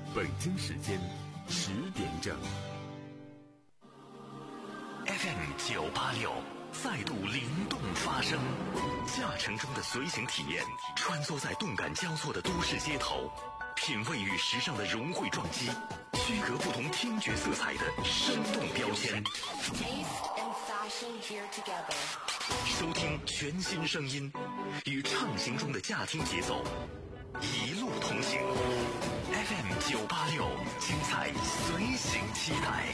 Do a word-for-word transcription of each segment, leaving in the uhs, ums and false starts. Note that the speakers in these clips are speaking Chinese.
北京时间十点整。 F M 九八六再度灵动发声，驾乘中的随行体验，穿梭在动感交错的都市街头，品味与时尚的融汇撞击，区隔不同听觉色彩的生动标签。收听全新声音，与畅行中的驾听节奏，一路同行。F M 九八六，精彩随行期待。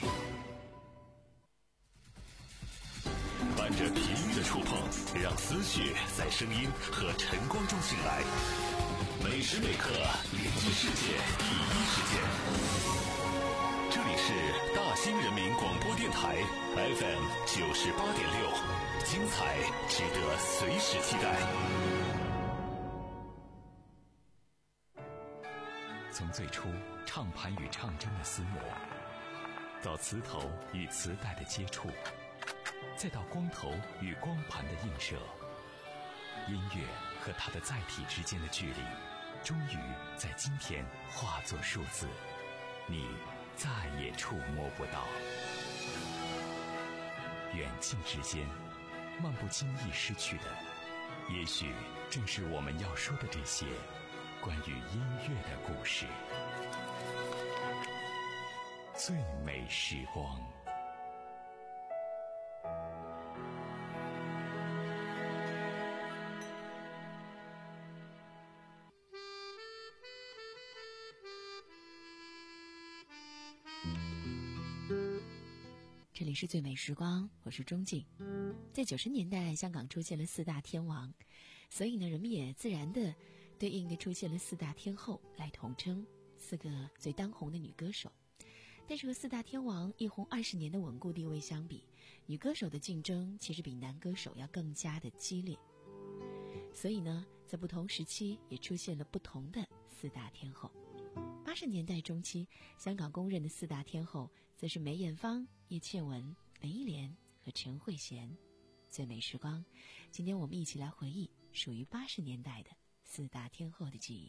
伴着频率的触碰，让思绪在声音和晨光中醒来。每时每刻连接世界第一时间。这里是大兴人民广播电台 F M 九十八点六，精彩值得随时期待。 从最初唱盘与唱针的厮磨，到磁头与磁带的接触，再到光头与光盘的映射，音乐和它的载体之间的距离，终于在今天化作数字，你再也触摸不到。远近之间，漫不经意失去的，也许正是我们要说的这些关于音乐的故事。最美时光。 这里是最美时光，我是钟静。在九十年代，香港出现了四大天王，所以呢，人们也自然的对应的出现了四大天后来统称四个最当红的女歌手。但是和四大天王一红二十年的稳固地位相比，女歌手的竞争其实比男歌手要更加的激烈。所以呢，在不同时期也出现了不同的四大天后。八十年代中期，香港公认的四大天后则是梅艳芳、叶倩文、林忆莲和陈慧娴。最美时光，今天我们一起来回忆属于八十年代的四大天后的记忆。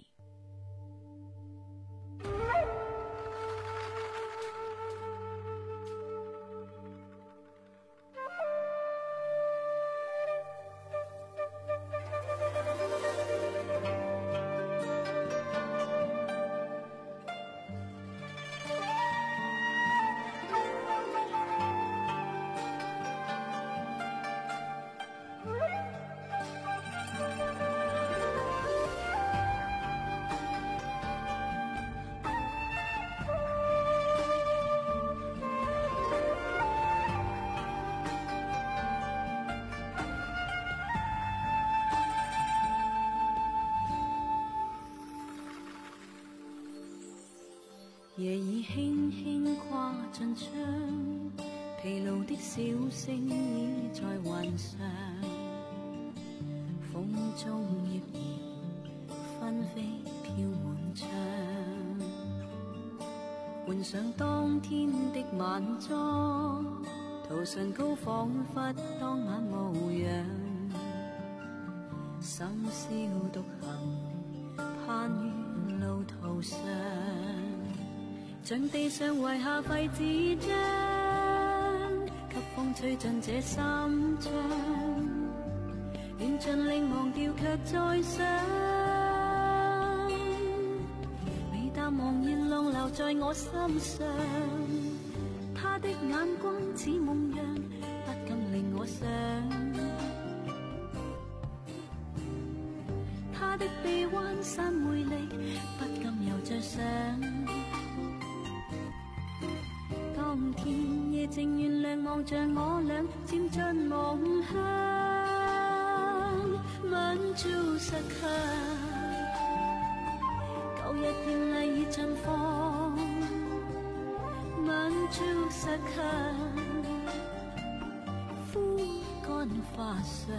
夜已輕輕跨進窗，疲勞的小星已在雲上，風中葉兒紛飛飄滿窗，換上當天的晚裝，塗唇膏彷彿當晚模樣，深宵獨行攀於路途上，像地上遺下廢紙張，給風吹進這心窗，緣盡令忘掉卻再想，微淡茫然浪流在我心上，他的眼光似夢樣，不禁令我想，他的臂彎散魅力，不禁又再想，當天夜靜原諒望着我倆漸進夢鄉，吻住實強，舊日豔麗已盡放，吻住實強，枯乾花上，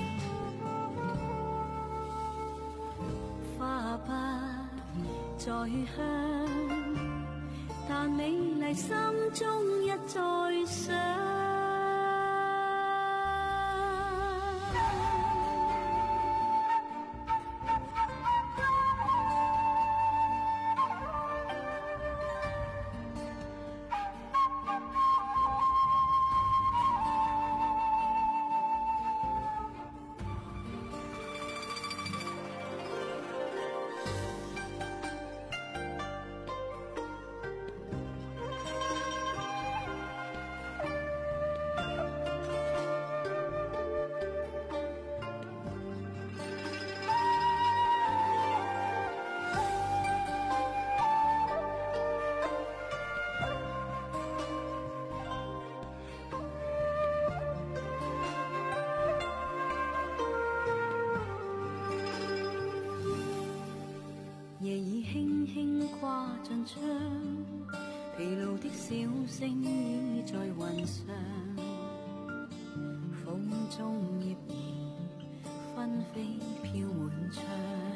花不再香，但美麗心中一再想。 進窗，疲勞的小星已在雲上，風中葉兒紛飛飄滿窗，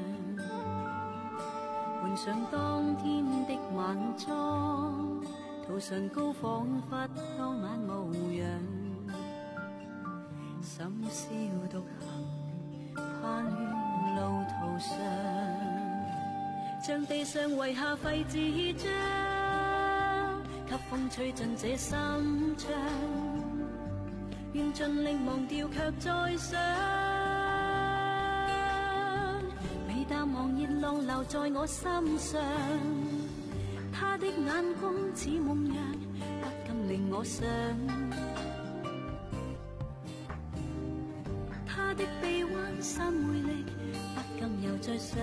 換上當天的晚裝，塗唇膏彷彿當晚模樣，深宵獨行攀於路途上，像地上遺下廢紙張，給風吹進這心窗，願盡力忘掉卻再想，微淡忘熱浪留在我心上，他的眼光似夢樣，不禁令我想，他的臂彎散回力，不禁又再想，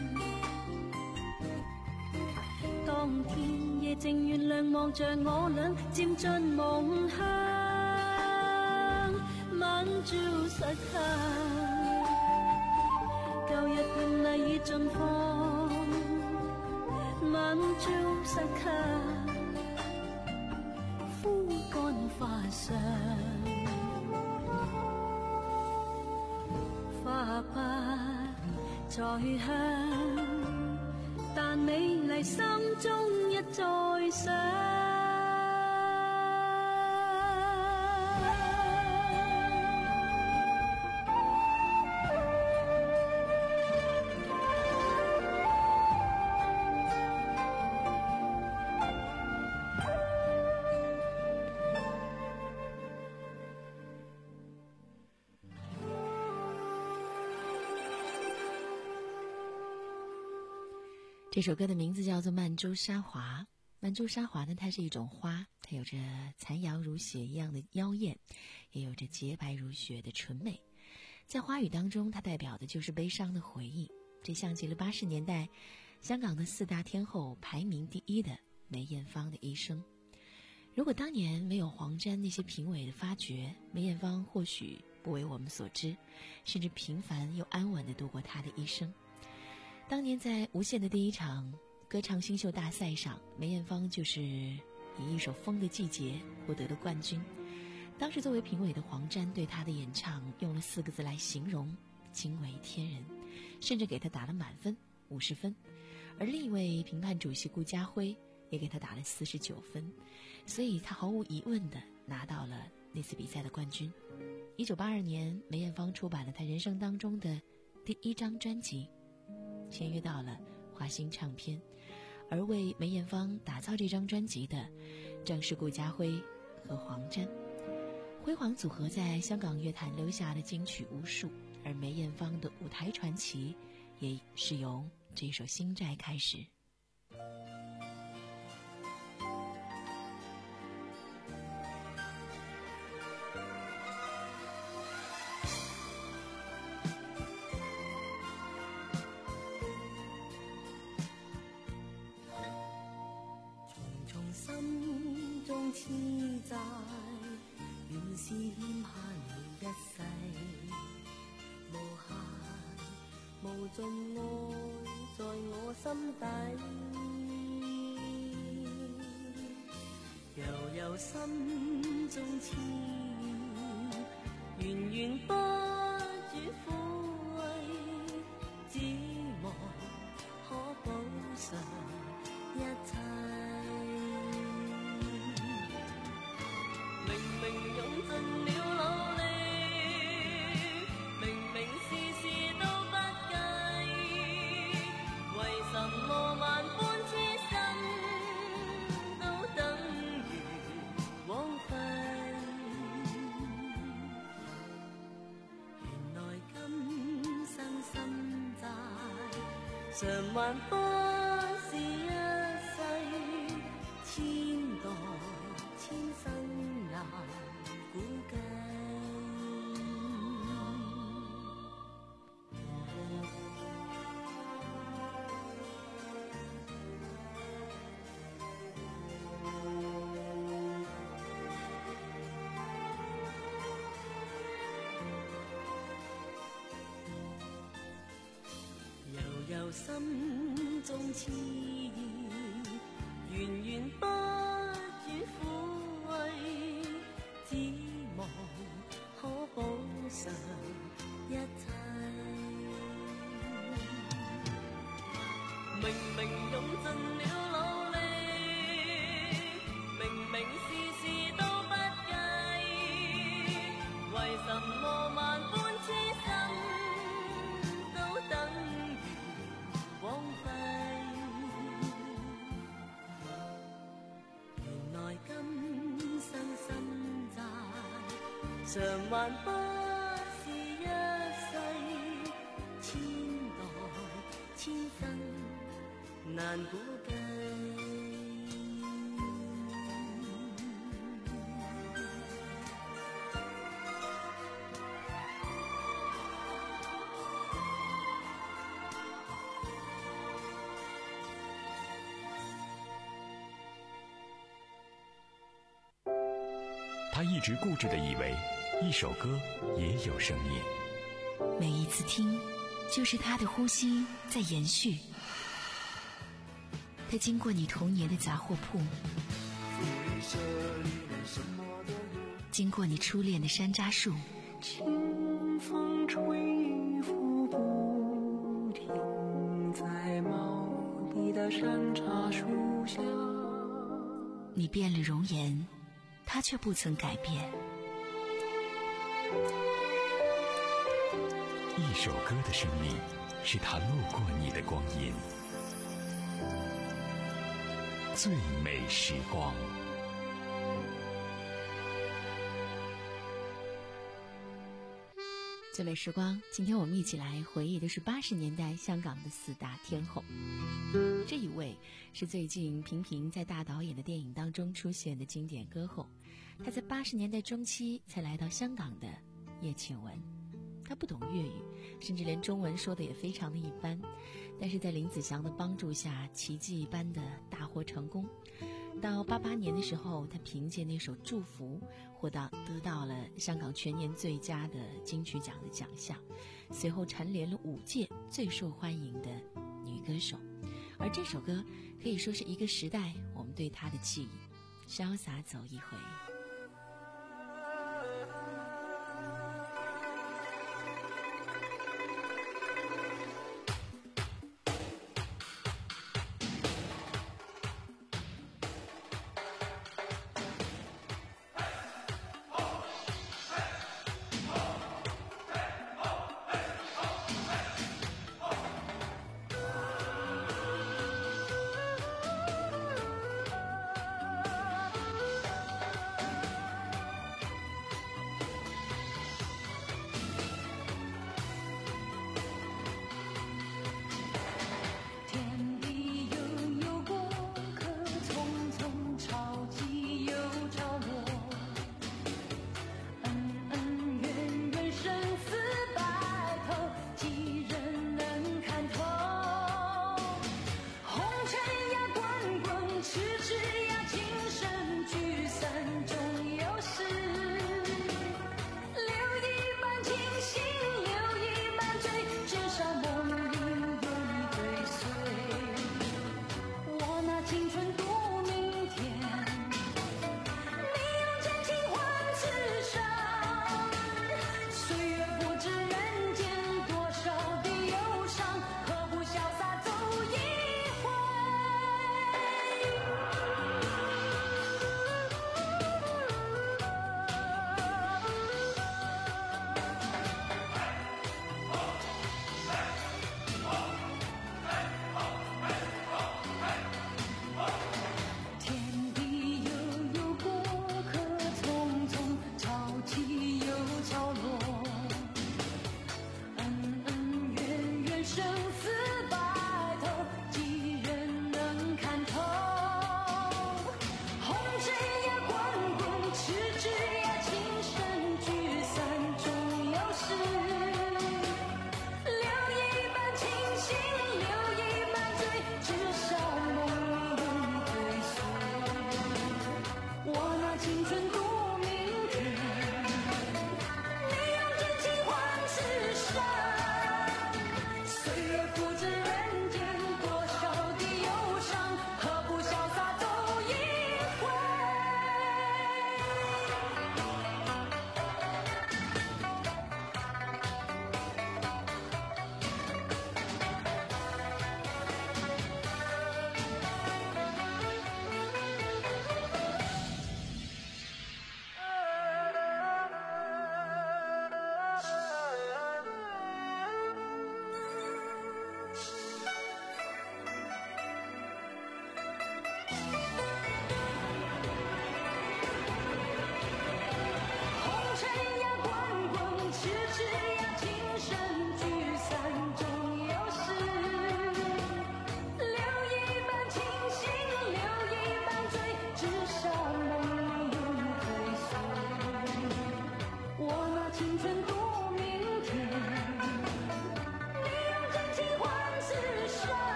當天夜靜原諒望着我倆漸進夢鄉，晚照實下，舊日絢麗已盡放，晚照實下，枯乾花上，花不再香，但美麗心中一再想。 这首歌的名字叫做《曼珠沙华》。曼珠沙华呢，它是一种花，它有着残阳如血一样的妖艳，也有着洁白如雪的纯美。在花语当中，它代表的就是悲伤的回忆。这像极了八十年代香港的四大天后排名第一的梅艳芳的一生。如果当年没有黄沾那些评委的发掘，梅艳芳或许不为我们所知，甚至平凡又安稳地度过她的一生。当年在无线的第一场歌唱新秀大赛上，梅艳芳就是以一首《风的季节》获得了冠军。当时作为评委的黄沾对她的演唱用了四个字来形容：惊为天人，甚至给她打了满分五十分。而另一位评判主席顾家辉也给她打了四十九分，所以她毫无疑问地拿到了那次比赛的冠军。一九八二年，梅艳芳出版了她人生当中的第一张专辑，签约到了华星唱片，而为梅艳芳打造这张专辑的正是顾家辉和黄沾。辉煌组合在香港乐坛留下了金曲无数，而梅艳芳的舞台传奇也是由这首《心债》开始。 心中痴債，原是欠下了一世，無限無盡愛在我心底，悠悠心中痴意，源源不絕撫慰，指望可補償一切。明明用盡了努力，明明事事都不計，為什麼萬般痴心都等於枉費？原來今生心債償還不是一世，千代千生難估計。悠悠心中痴意， 常萬不是一世，千代千生難估計。 他一直固执地以为一首歌也有生命， 每一次听就是他的呼吸在延续。他经过你童年的杂货铺，经过你初恋的山楂树， 清风吹拂不停，在茂密的山茶树下。 你变了容颜，他却不曾改变。 一首歌的生命，是他路过你的光阴。最美时光。 最美时光，今天我们一起来回忆的是八十年代香港的四大天后。这一位是最近频频在大导演的电影当中出现的经典歌后，她在八十年代中期才来到香港的叶倩文。她不懂粤语，甚至连中文说的也非常的一般，但是在林子祥的帮助下，奇迹一般的大获成功。到八八年的时候，她凭借那首《祝福》获到得到了香港全年最佳的金曲奖的奖项，随后蝉联了五届最受欢迎的女歌手。而这首歌可以说是一个时代我们对她的记忆，潇洒走一回。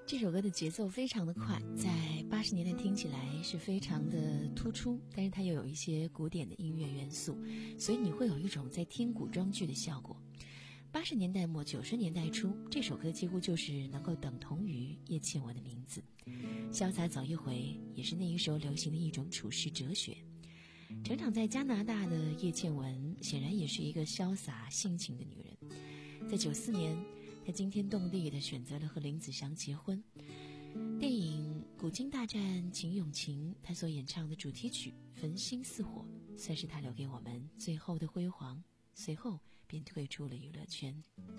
这首歌的节奏非常的快，在八十年代听起来是非常的突出，但是它又有一些古典的音乐元素，所以你会有一种在听古装剧的效果。八十年代末九十年代初，这首歌几乎就是能够等同于叶倩文的名字。潇洒走一回也是那一时候流行的一种处世哲学。成长在加拿大的叶倩文显然也是一个潇洒性情的女人。在九四年，她惊天动地地选择了和林子祥结婚。电影《古今大战秦俑情》，她所演唱的主题曲《焚心似火》算是她留给我们最后的辉煌，随后便退出了娱乐圈。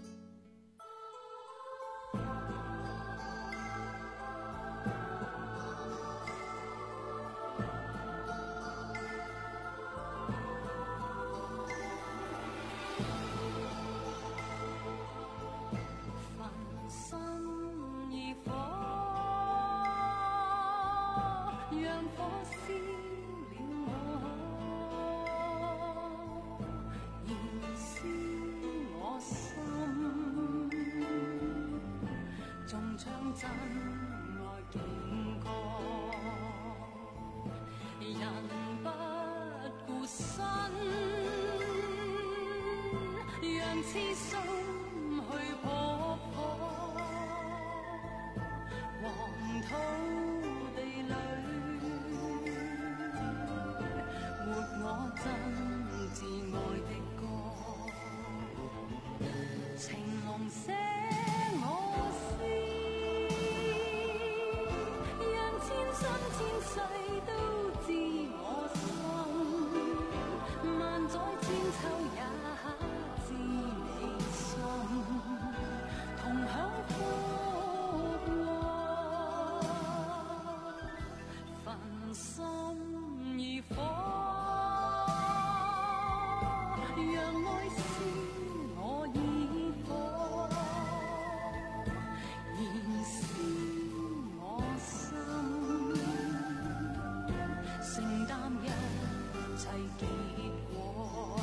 真愛經過，人不顧身，讓痴心去撲火。黃土地裏，活我真摯愛的歌，情濃寫我詩。千世都知我心，萬載千秋也知你心，同享福禍，焚心如火，讓愛燒我以火，燃燒我心。承擔一切結果，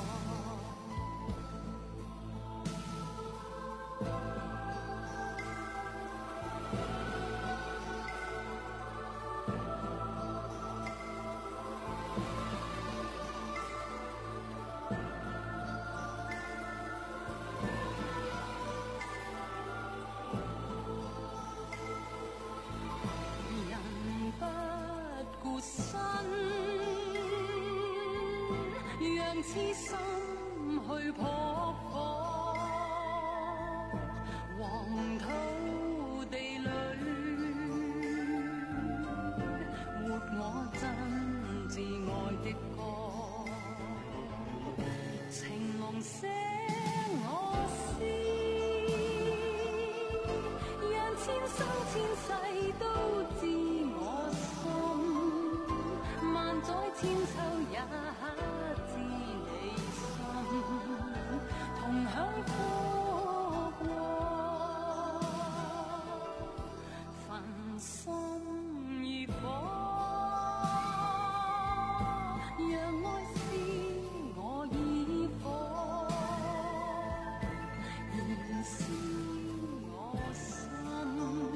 人不顧身，讓痴心去撲火，黃土地裏活我真摯愛的歌，情濃寫我詩，讓千生千世都知我心，萬載千秋也知你心，同享福禍，焚心如火，讓愛燒我以火，燃燒我心，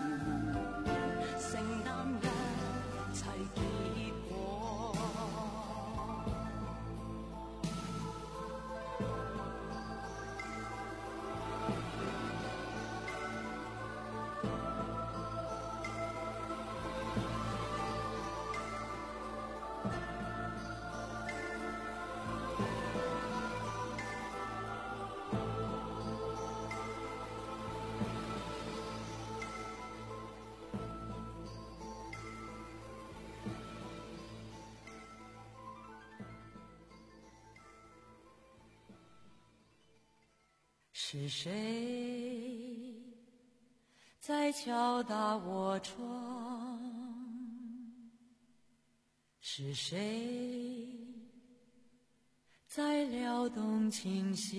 承擔一切結果。是谁在敲打我窗？是谁在撩动琴弦？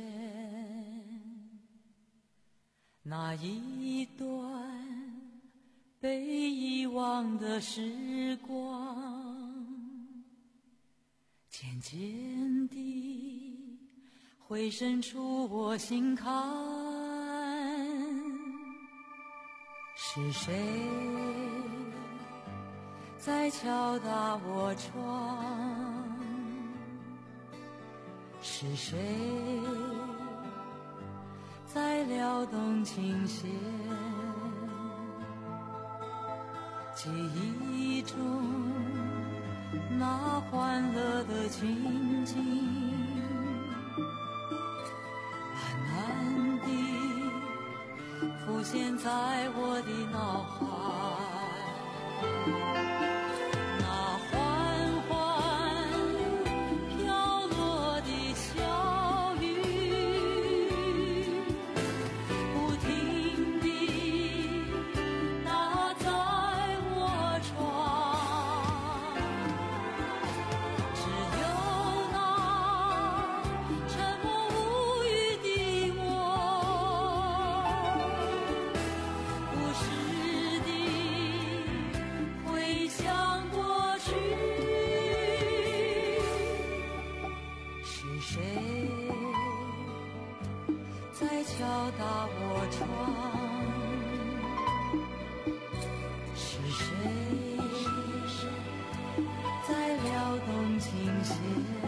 那一段被遗忘的时光，渐渐地回渗出我心坎。 是谁在敲打我窗？是谁在撩动琴弦？记忆中那欢乐的情景，慢慢地浮现在我的脑海。那缓缓飘落的小雨，不停地打在我窗。只有那沉默无语的我，不时地回想过去。是谁在敲打我窗？是谁在撩动琴弦？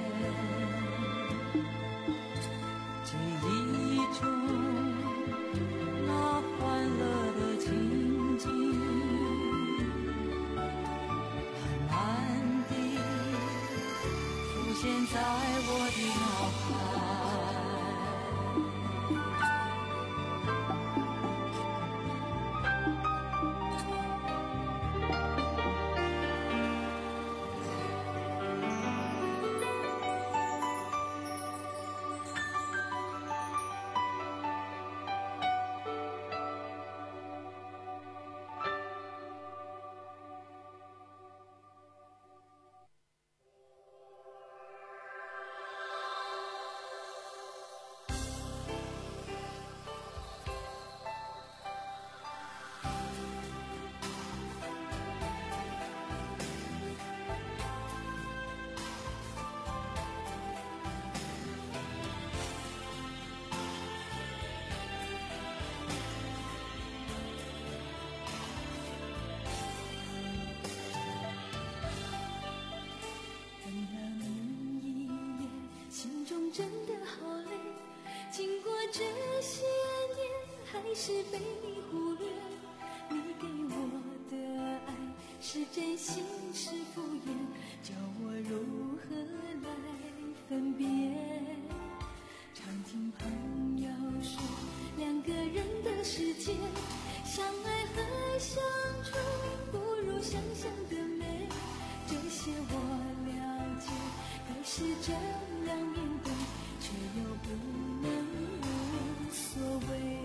记忆中那欢乐的情景，慢慢地浮现在我的脑海。 真的好累，经过这些年，还是被你忽略。你给我的爱是真心是敷衍，叫我如何来分别？常听朋友说，两个人的世界，相爱和相处不如想象的美。这些我了解，可是这样面对，却又不能无所谓。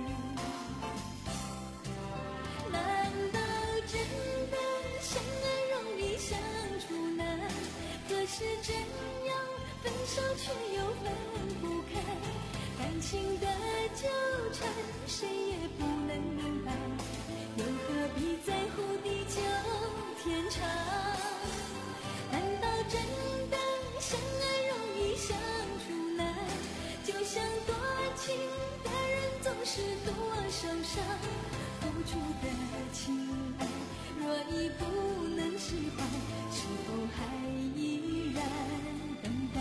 难道真的相爱容易相处难？可是这样分手却又分不开，感情的纠缠谁也不能明白，又何必在乎地久天长？难道真的相爱容易相处难？就像多情的人总是多受伤，付出的情爱若已不能释怀，是否还依然等待？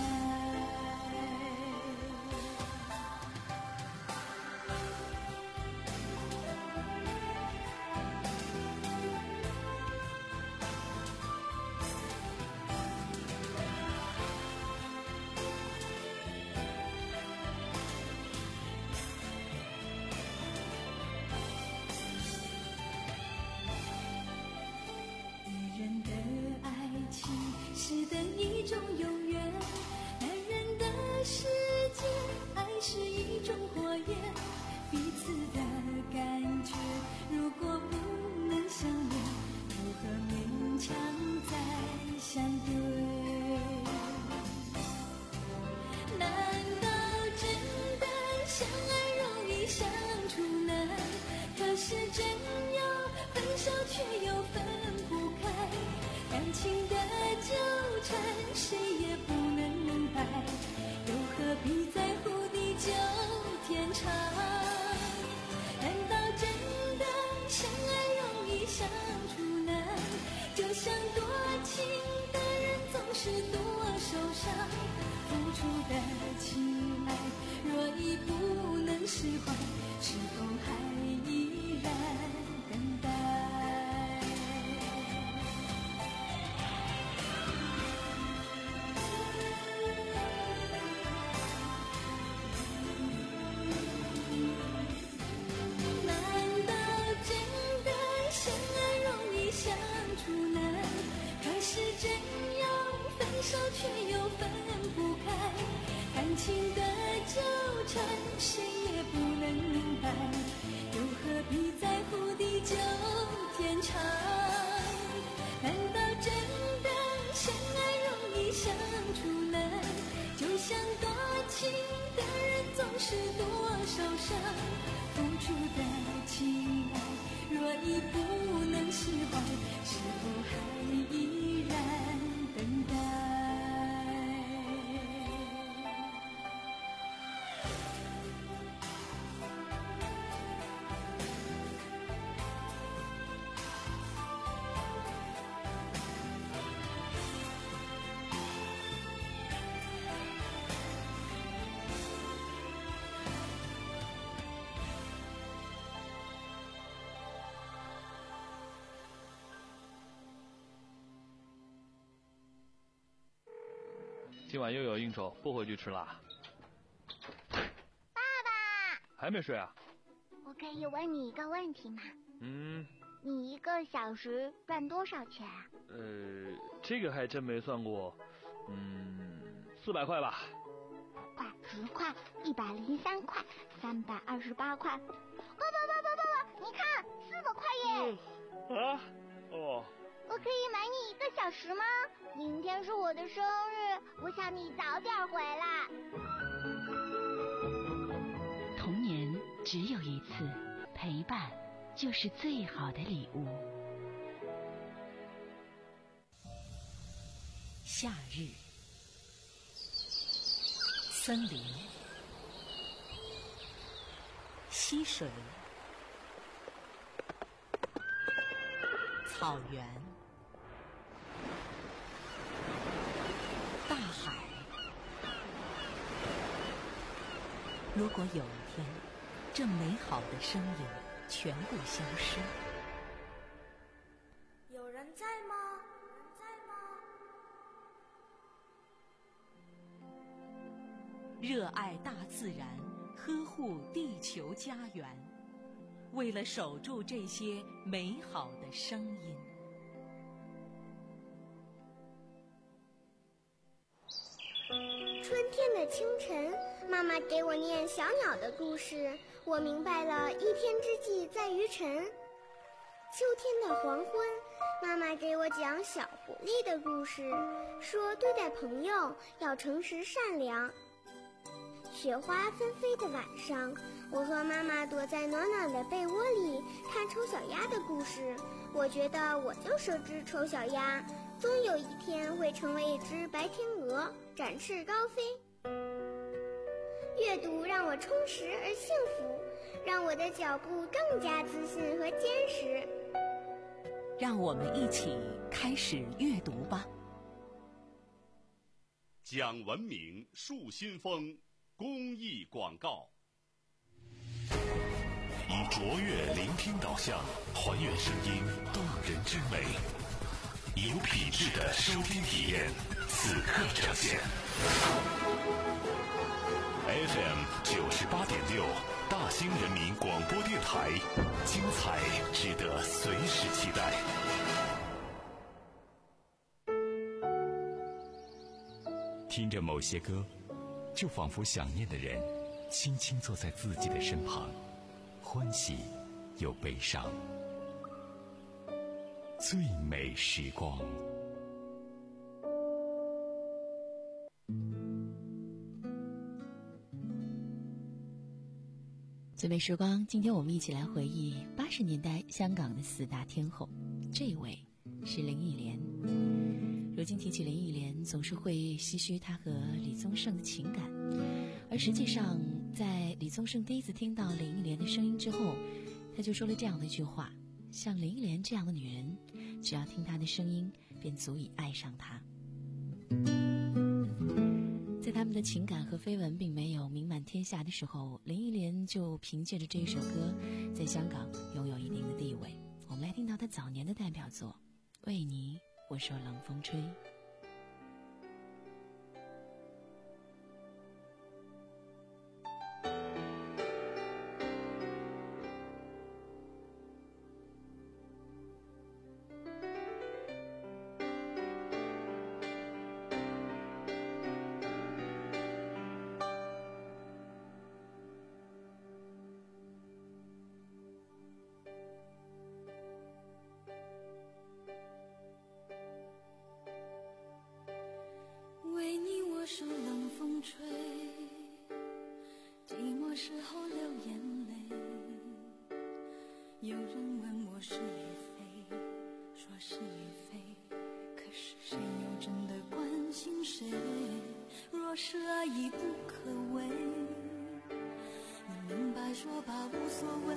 是等一种永远，男人的世界，爱是一种火焰，彼此的感觉，如果不能相恋，如何勉强再相对？难道真的相爱容易相处难？可是真要分手却又分不开，感情的纠缠谁也不能明白，又何必在乎地久天长？难道真的相爱初的情爱，若已不能释怀，是否还依然等待？ 今晚又有应酬，不回去吃啦。 爸爸， 还没睡啊？ 我可以问你一个问题吗？ 嗯。 你一个小时赚多少钱啊？ 呃，这个还真没算过。嗯，四百块吧。 五块、十块、一百零三块、三百二十八块。爸爸爸爸爸爸，你看，四百块耶！ 嗯、啊？哦。 我可以买你一个小时吗？明天是我的生日，我想你早点回来。 童年只有一次，陪伴就是最好的礼物。夏日，森林，溪水，草原，大海。如果有一天，这美好的声音全部消失， 有人在吗？有人在吗？ 热爱大自然，呵护地球家园，为了守住这些美好的声音。 春天的清晨，妈妈给我念小鸟的故事，我明白了一天之计在于晨。秋天的黄昏，妈妈给我讲小狐狸的故事，说对待朋友要诚实善良。雪花纷飞的晚上，我和妈妈躲在暖暖的被窝里看丑小鸭的故事，我觉得我就是只丑小鸭，终有一天会成为一只白天鹅，展翅高飞。阅读让我充实而幸福，让我的脚步更加自信和坚实。 让我们一起开始阅读吧。 讲文明树新风公益广告，以卓越聆听导向，还原声音动人之美，有品质的收听体验，此刻呈现。F M 九十八点六，大兴人民广播电台，精彩值得随时期待。 听着某些歌，就仿佛想念的人轻轻坐在自己的身旁，欢喜又悲伤。最美时光。 最美时光，今天我们一起来回忆八十年代香港的四大天后。这一位是林忆莲。如今提起林忆莲，总是会唏嘘她和李宗盛的情感，而实际上，在李宗盛第一次听到林忆莲的声音之后，他就说了这样的一句话：像林忆莲这样的女人，只要听她的声音，便足以爱上她。在他们的情感和绯闻并没有名满天下的时候，林忆莲就凭借着这一首歌在香港拥有一定的地位。我们来听到她早年的代表作《为你我说冷风吹》。 有人问我是与非，说是与非，可是谁又真的关心谁？若是爱已不可为，你明白说吧，无所谓，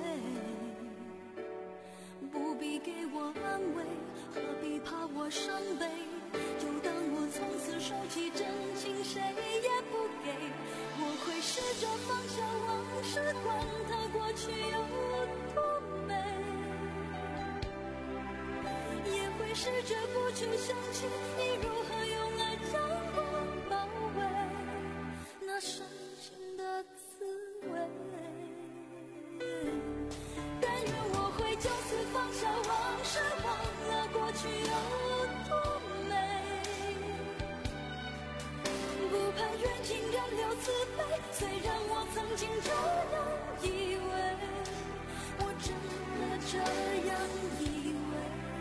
不必给我安慰，何必怕我伤悲？就当我从此收起真情，谁也不给。我会试着放下往事，管它过去有多美，也会试着不去想起你如何用爱将我包围，那深情的滋味。但愿我会就此放下往事，忘了过去有多美，不盼缘尽人留慈悲。虽然我曾经这样以为，我真的这样以为。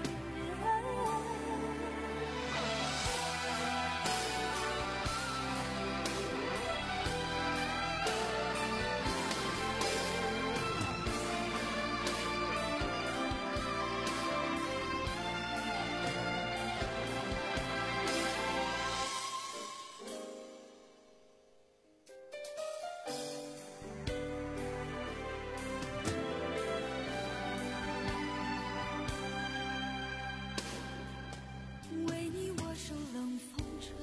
为你我受冷风吹，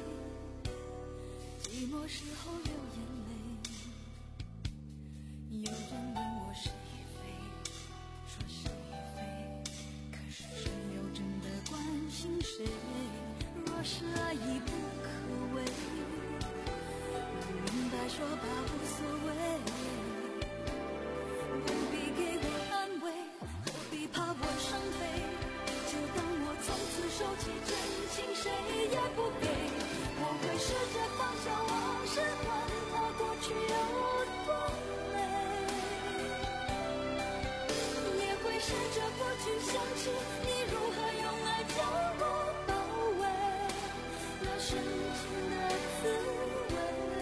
寂寞时候流眼泪。有人问我是与非，说是与非，可是谁又真的关心谁？若是爱已不可为，明白说吧，无所谓，不必给我安慰，何必怕我伤悲？就当我从此收起真情，谁也不给。我会试着放下往事，管它过去有多美，也会试着不去想起你如何用爱将我包围，那深情的滋味。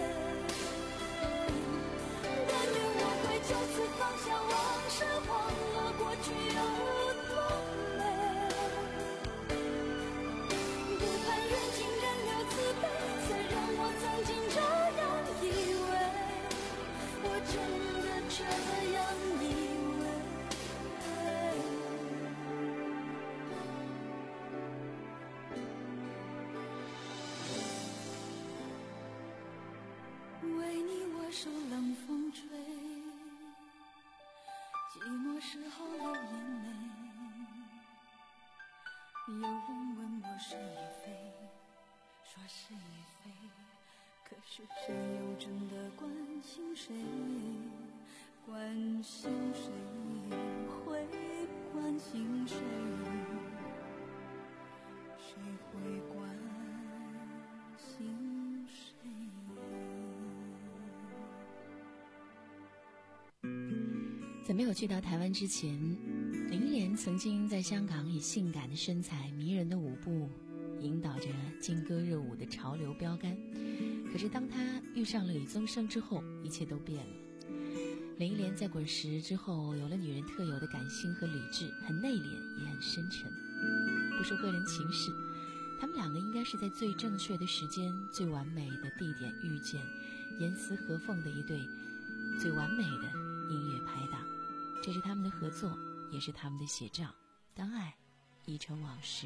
但愿我会就此放下往事，忘了过去有多美，不盼缘尽人留慈悲。虽然我曾经这样以为，我真的这样以为。为你我受冷风吹，寂寞时候流眼泪。有人问我是与非，说是与非，可是谁又真的关心谁？关心谁？会关心谁？谁会关心谁？ 在没有去到台湾之前，林忆莲曾经在香港以性感的身材、迷人的舞步引导着劲歌热舞的潮流标杆。可是当她遇上了李宗盛之后，一切都变了。林忆莲在滚石之后有了女人特有的感性和理智，很内敛也很深沉。不说个人情事，他们两个应该是在最正确的时间、最完美的地点遇见，严丝合缝的一对最完美的音乐拍档。这是他们的合作，也是他们的写照。当爱已成往事。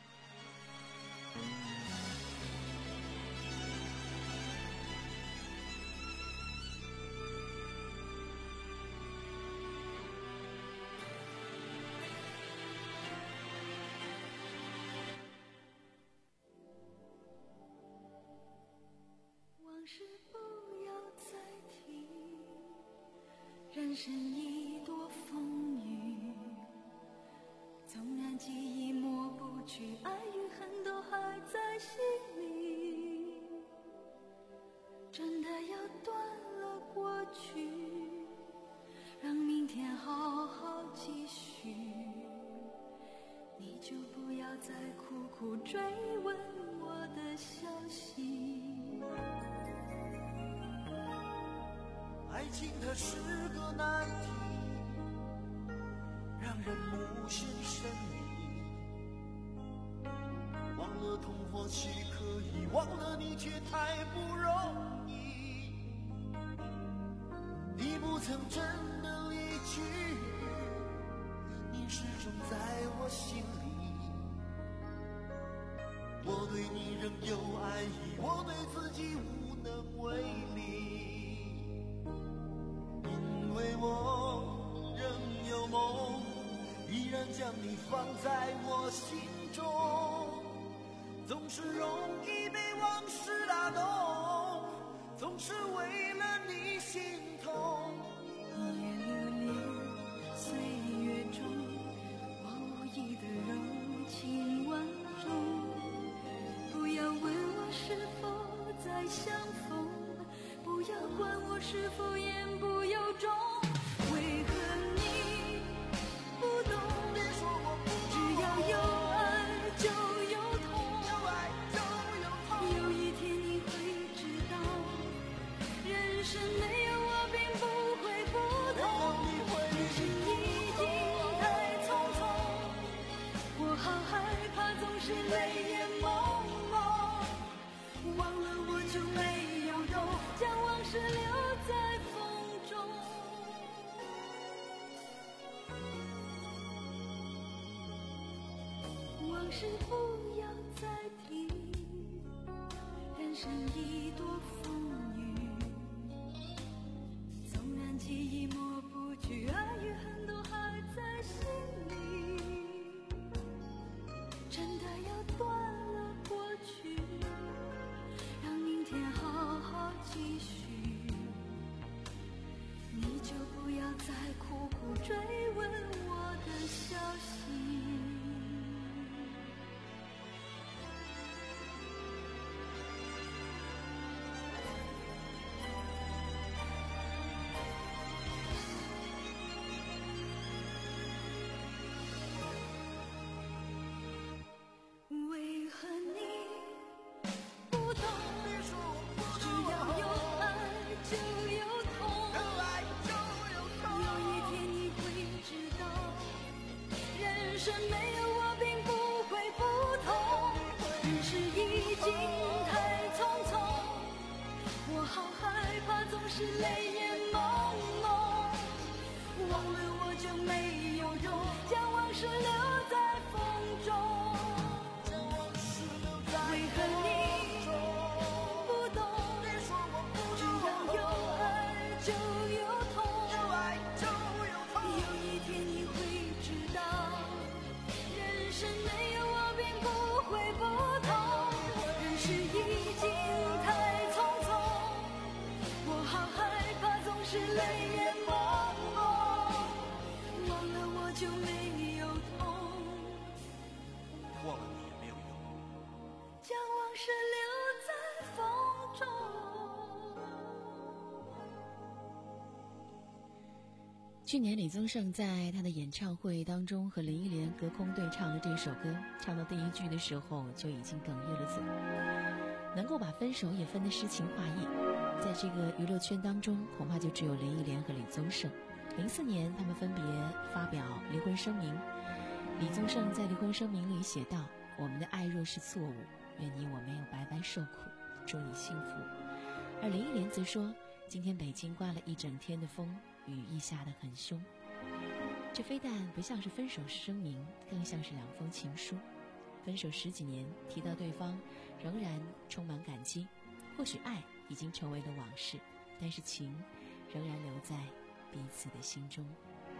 往事不要再提，人生已多风雨，纵然记忆抹不去，爱与恨都还在心里。真的要断了过去，让明天好好继续。你就不要再苦苦追问我的消息。 爱情它是个难题， 或许可以忘了你，却太不容易。你不曾真的离去，你始终在我心里。我对你仍有爱意，我对自己无能为力，因为我仍有梦，依然将你放在我心中，总是容易被往事打动，总是为了你心痛。 一夜流连岁月中，我无意的柔情万种。不要问我是否再相逢，不要管我是否言不由衷。为何你不懂？只要有爱就有痛，有一天你会知道，人生没有我并不会不同。人生已经太匆匆，我好害怕总是泪眼朦胧，忘了我就没有用，将往事留在风中。往事不要再提，人生已多风雨，纵然记忆抹不去，爱与恨都还在心里。真的要断了过去，让明天好好继续，你就不要再苦苦追问我的消息。为何你不懂？只要有爱就有痛，有一天你会知道，人生没有我并不会不同。人世已经太匆匆，我好害怕总是泪眼朦胧，忘了我就没有用，将往事留在风中。为何你不懂？只要有爱就有痛，有一天你会知道，人生没有我并不会不同。人世已经太匆匆，我好害怕总是泪眼朦胧，忘了我就没有痛， 忘了你也没有用。 将往事留在风中。 去年李宗盛在他的演唱会当中和林忆莲隔空对唱了这首歌，唱到第一句的时候就已经哽咽了嘴。能够把分手也分得诗情画意，在这个娱乐圈当中恐怕就只有林忆莲和李宗盛。零四年他们分别发表离婚声明，李宗盛在离婚声明里写道：我们的爱若是错误，愿你我没有白白受苦，祝你幸福。而林忆莲则说，今天北京刮了一整天的风，雨意下得很凶。这非但不像是分手声明，更像是两封情书。分手十几年，提到对方仍然充满感激，或许爱已经成为了往事，但是情仍然留在彼此的心中。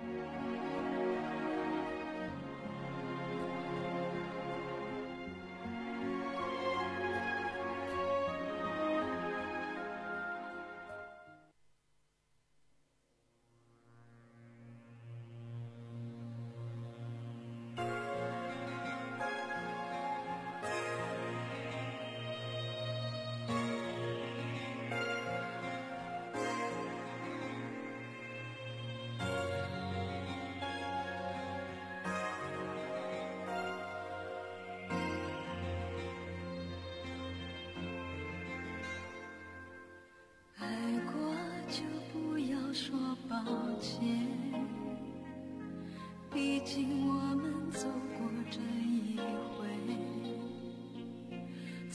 毕竟我们走过这一回，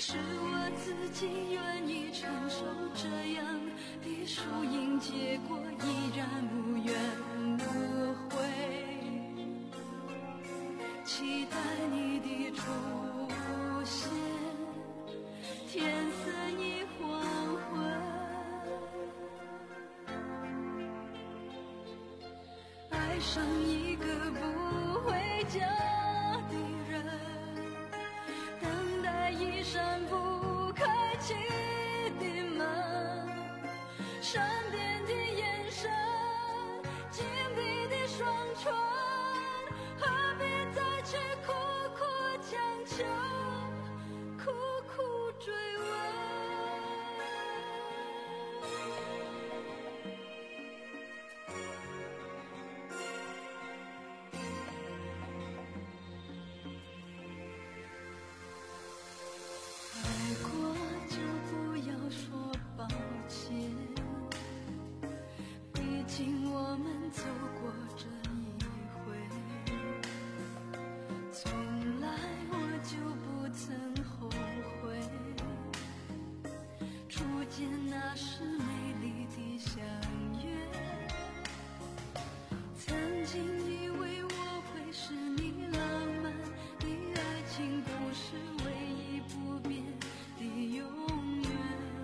是我自己愿意承受这样的输赢结果，依然无怨无悔，期待你的出现，天色已黄昏，爱上一个不回家的人，等待一扇不开启的门，善变的眼神，紧闭的双唇，何必再去苦苦强求，苦苦追问。爱过就不要说抱歉，毕竟我们走过这一回，从来我就不曾后悔，初见那时美丽的相约，曾经以为我会是你浪漫的爱情故事唯一不变的永远，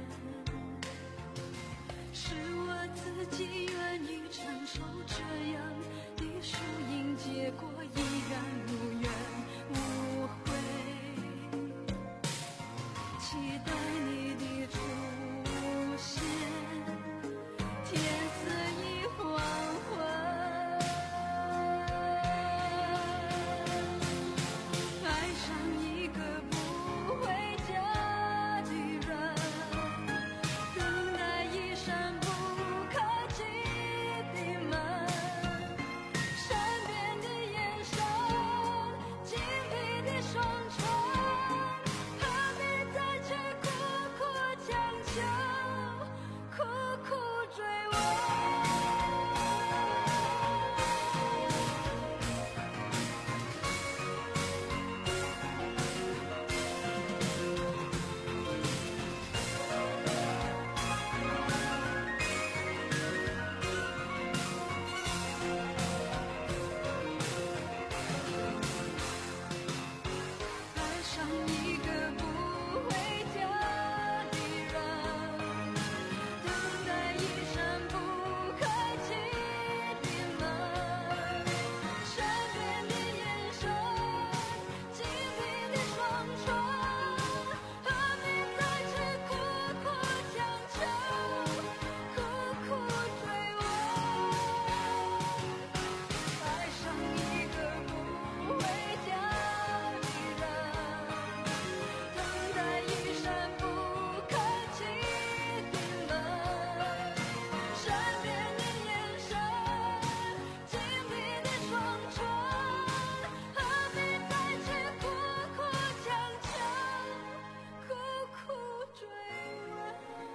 是我自己愿意承受这样的输赢结果，依然无怨无悔，期待你的出现，天色已黄昏，爱上一个不回家的人，等待一扇不开启的门，善变的眼神，紧闭的双唇，何必再去苦苦强求，苦苦追问。爱上一个不回家的人，等待一扇不开启的门，善变的眼神，紧闭的双唇，何必再去苦苦强求，苦苦追问。爱上一个不回家的人，等待一扇不开启的门，善变的眼神，紧闭的双唇，何必再去苦苦强求，苦苦追问。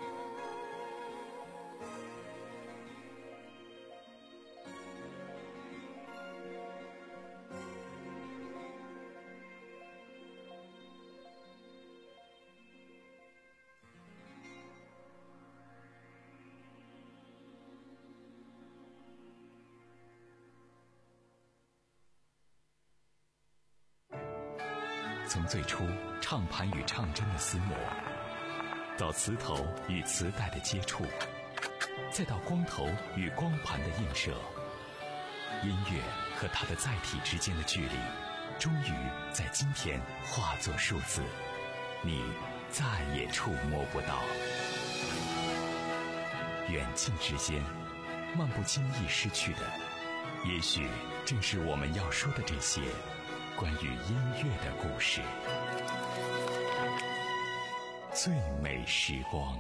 从最初唱盘与唱针的厮磨，到磁头与磁带的接触，再到光头与光盘的映射，音乐和它的载体之间的距离，终于在今天化作数字，你再也触摸不到。远近之间，漫不经意失去的，也许正是我们要说的这些关于音乐的故事。最美时光。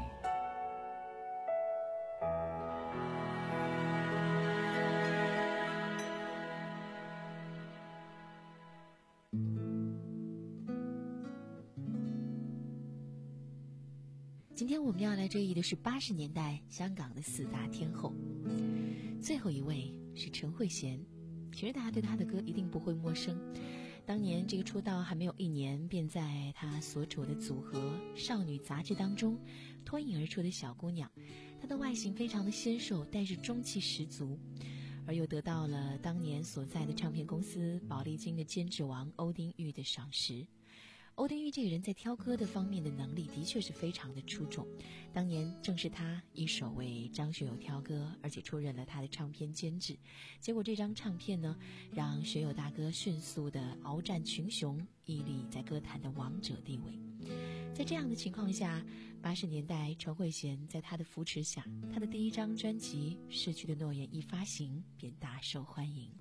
今天我们要来追忆的是八十年代香港的四大天后，最后一位是陈慧娴。其实大家对她的歌一定不会陌生， 当年这个出道还没有一年，便在他所处的组合少女杂志当中脱颖而出的小姑娘。她的外形非常的纤瘦，但是中气十足，而又得到了当年所在的唱片公司宝丽金的监制王欧丁玉的赏识。欧丁玉这个人在挑歌的方面的能力的确是非常的出众，当年正是他一手为张学友挑歌，而且出任了他的唱片监制。结果这张唱片呢，让学友大哥迅速的鏖战群雄，屹立在歌坛的王者地位。在这样的情况下，八十年代陈慧娴在他的扶持下，他的第一张专辑《逝去的诺言》一发行便大受欢迎。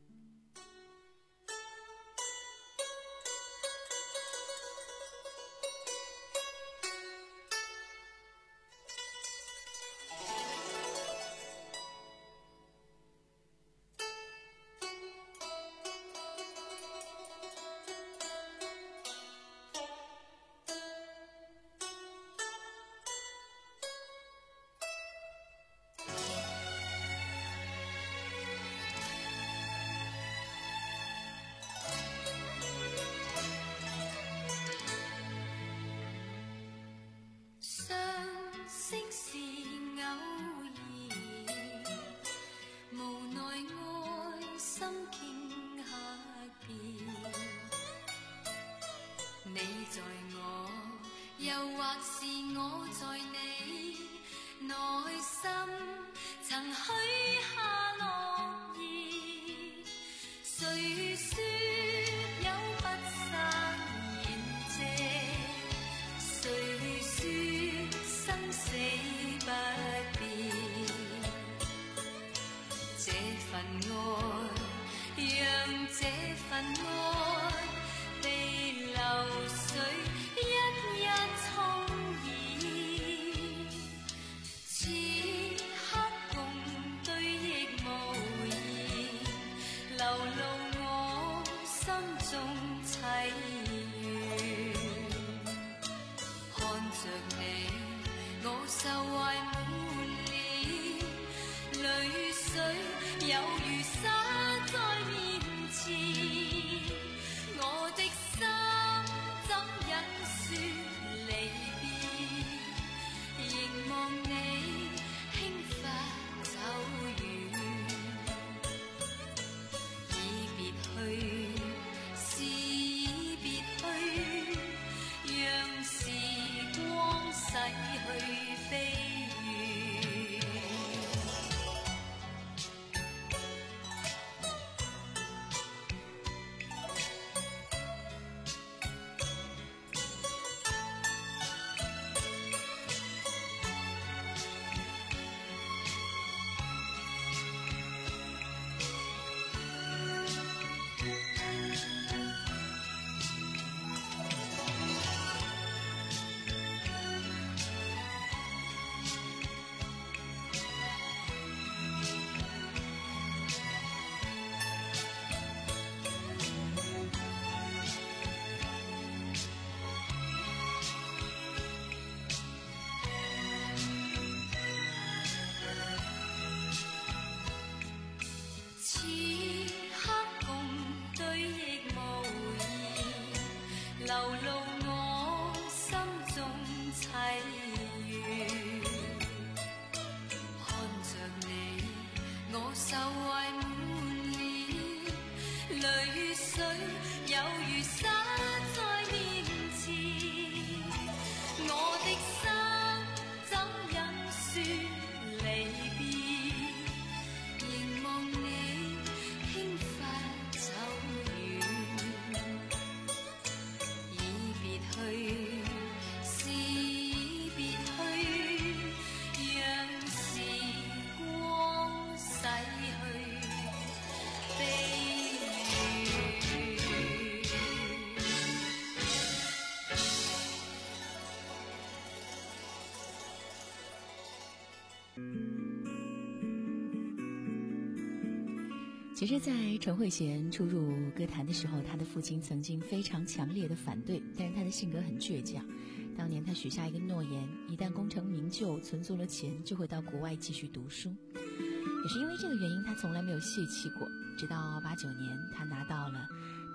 其实在陈慧娴初入歌坛的时候，她的父亲曾经非常强烈的反对，但是她的性格很倔强。当年她许下一个诺言，一旦功成名就，存足了钱，就会到国外继续读书。也是因为这个原因，她从来没有泄气过。直到八九年，她拿到了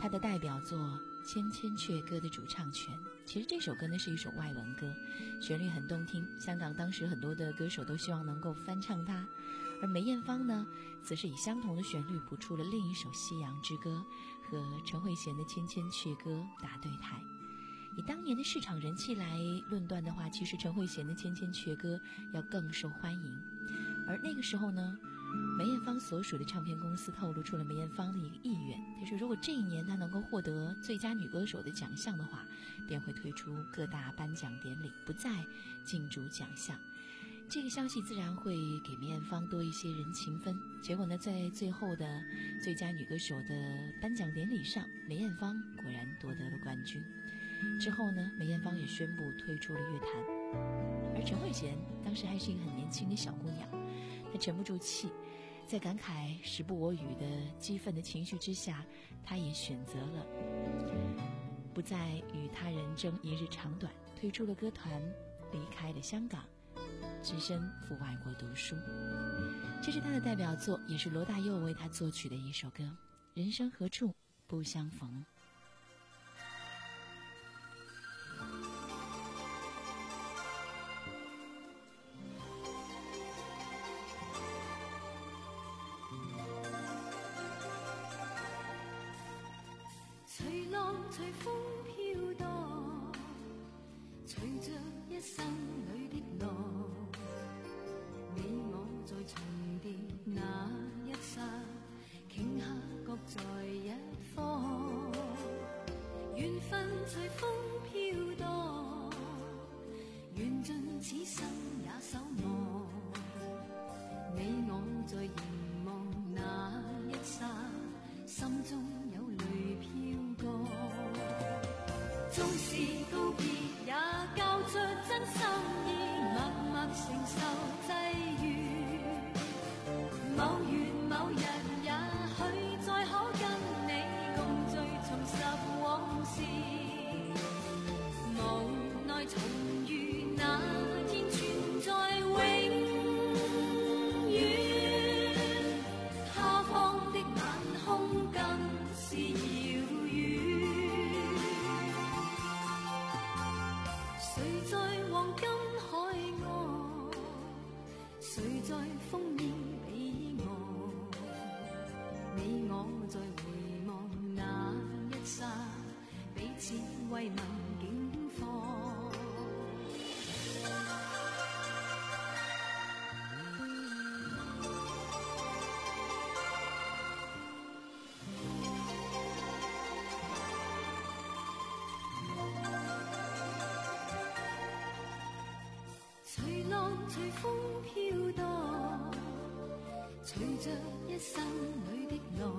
他的代表作《千千阙歌》的主唱权。其实这首歌呢是一首外文歌，旋律很动听，香港当时很多的歌手都希望能够翻唱它。而梅艳芳呢，则是以相同的旋律谱出了另一首《西洋之歌》，和陈慧娴的《千千阙歌》打对台。以当年的市场人气来论断的话，其实陈慧娴的《千千阙歌》要更受欢迎。而那个时候呢，梅艳芳所属的唱片公司透露出了梅艳芳的一个意愿，他说如果这一年她能够获得最佳女歌手的奖项的话，便会推出各大颁奖典礼，不再竞逐奖项。这个消息自然会给梅艳芳多一些人情分。结果呢，在最后的最佳女歌手的颁奖典礼上，梅艳芳果然夺得了冠军。之后呢，梅艳芳也宣布退出了乐坛。而陈慧娴当时还是一个很年轻的小姑娘，她沉不住气，在感慨时不我与的激愤的情绪之下，她也选择了不再与他人争一日长短，退出了歌团，离开了香港，只身赴外国读书。这是他的代表作，也是罗大佑为他作曲的一首歌《人生何处不相逢》。 随浪随风飘荡，随着一生里的路，你我在重疊那一剎，頃刻各在一方。緣分隨風飄蕩，緣盡此生也守望。你我在凝望那一剎，心中有淚飄過。縱是告別也交出真心意，默默承受際遇。某月某日也許再可跟你共聚重拾往事，無奈重遇那天存在永遠，他方的晚空更是遙遠。誰在黃金海岸，誰在烽煙彼岸，你我在回望那一剎，彼此慰問境況。隨浪隨風飄蕩，隨着一生裏的路，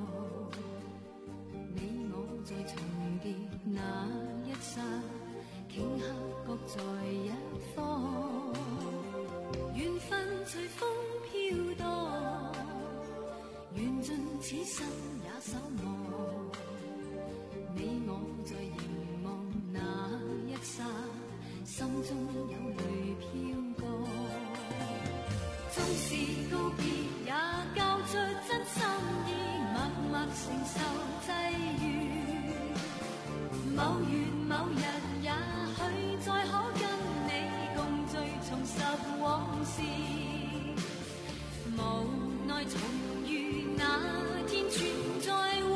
你我在重疊那一剎，頃刻各在一方。緣分隨風飄蕩，緣盡此生也守望。你我在凝望那一剎，心中有淚飄過。縱是告別也交出真心意，默默承受際遇。某月某日也許再可跟你共聚重拾往事，無奈重遇那天存在永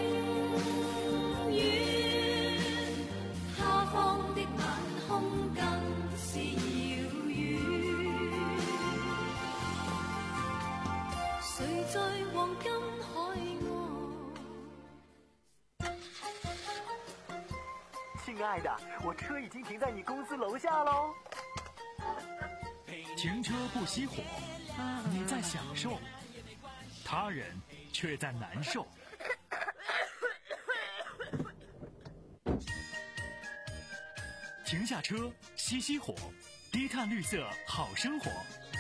遠，他方的晚空更是遙遠。誰在黃金海岸？ 亲爱的，我车已经停在你公司楼下喽。 停车不熄火，你在享受，他人却在难受。停下车，熄熄火，低碳绿色好生活。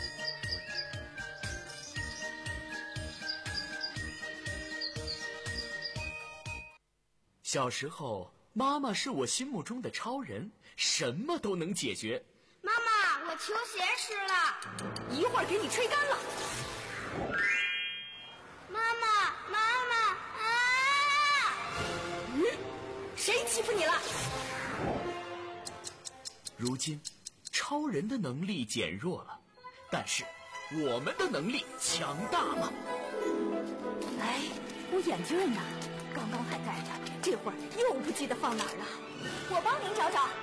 小时候，妈妈是我心目中的超人，什么都能解决。 妈妈，我球鞋湿了， 一会儿给你吹干了。 妈妈，妈妈啊！ 嗯， 谁欺负你了？ 如今，超人的能力减弱了，但是我们的能力强大了。 哎，我眼镜呢？刚刚还戴着，这会儿又不记得放哪儿了。我帮您找找。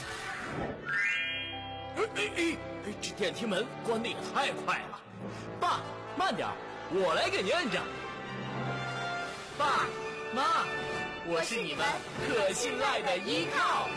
哎哎哎！这电梯门关得也太快了。爸，慢点，我来给您摁着。爸妈，我是你们可信赖的依靠。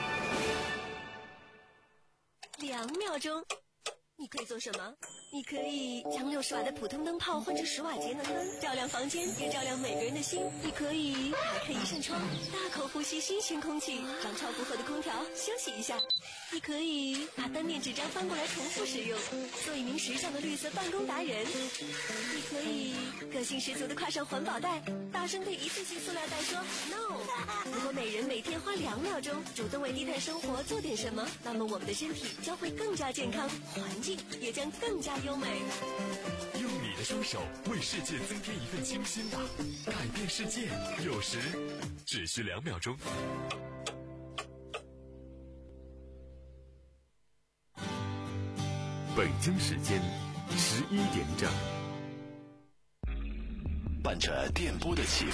两秒钟，你可以做什么？你可以将六十瓦的普通灯泡换成十瓦节能灯，照亮房间，也照亮每个人的心。你可以打开一扇窗，大口呼吸新鲜空气，让超负荷的空调休息一下。你可以把单面纸张翻过来重复使用，做一名时尚的绿色办公达人。你可以个性十足的挎上环保袋，大声对一次性塑料袋说 no。如果每人每天花两秒钟主动为低碳生活做点什么，那么我们的身体将会更加健康，环境也将更加优美。 用你的双手为世界增添一份清新吧，改变世界有时只需两秒钟。 北京时间十一点整， 伴着电波的起伏。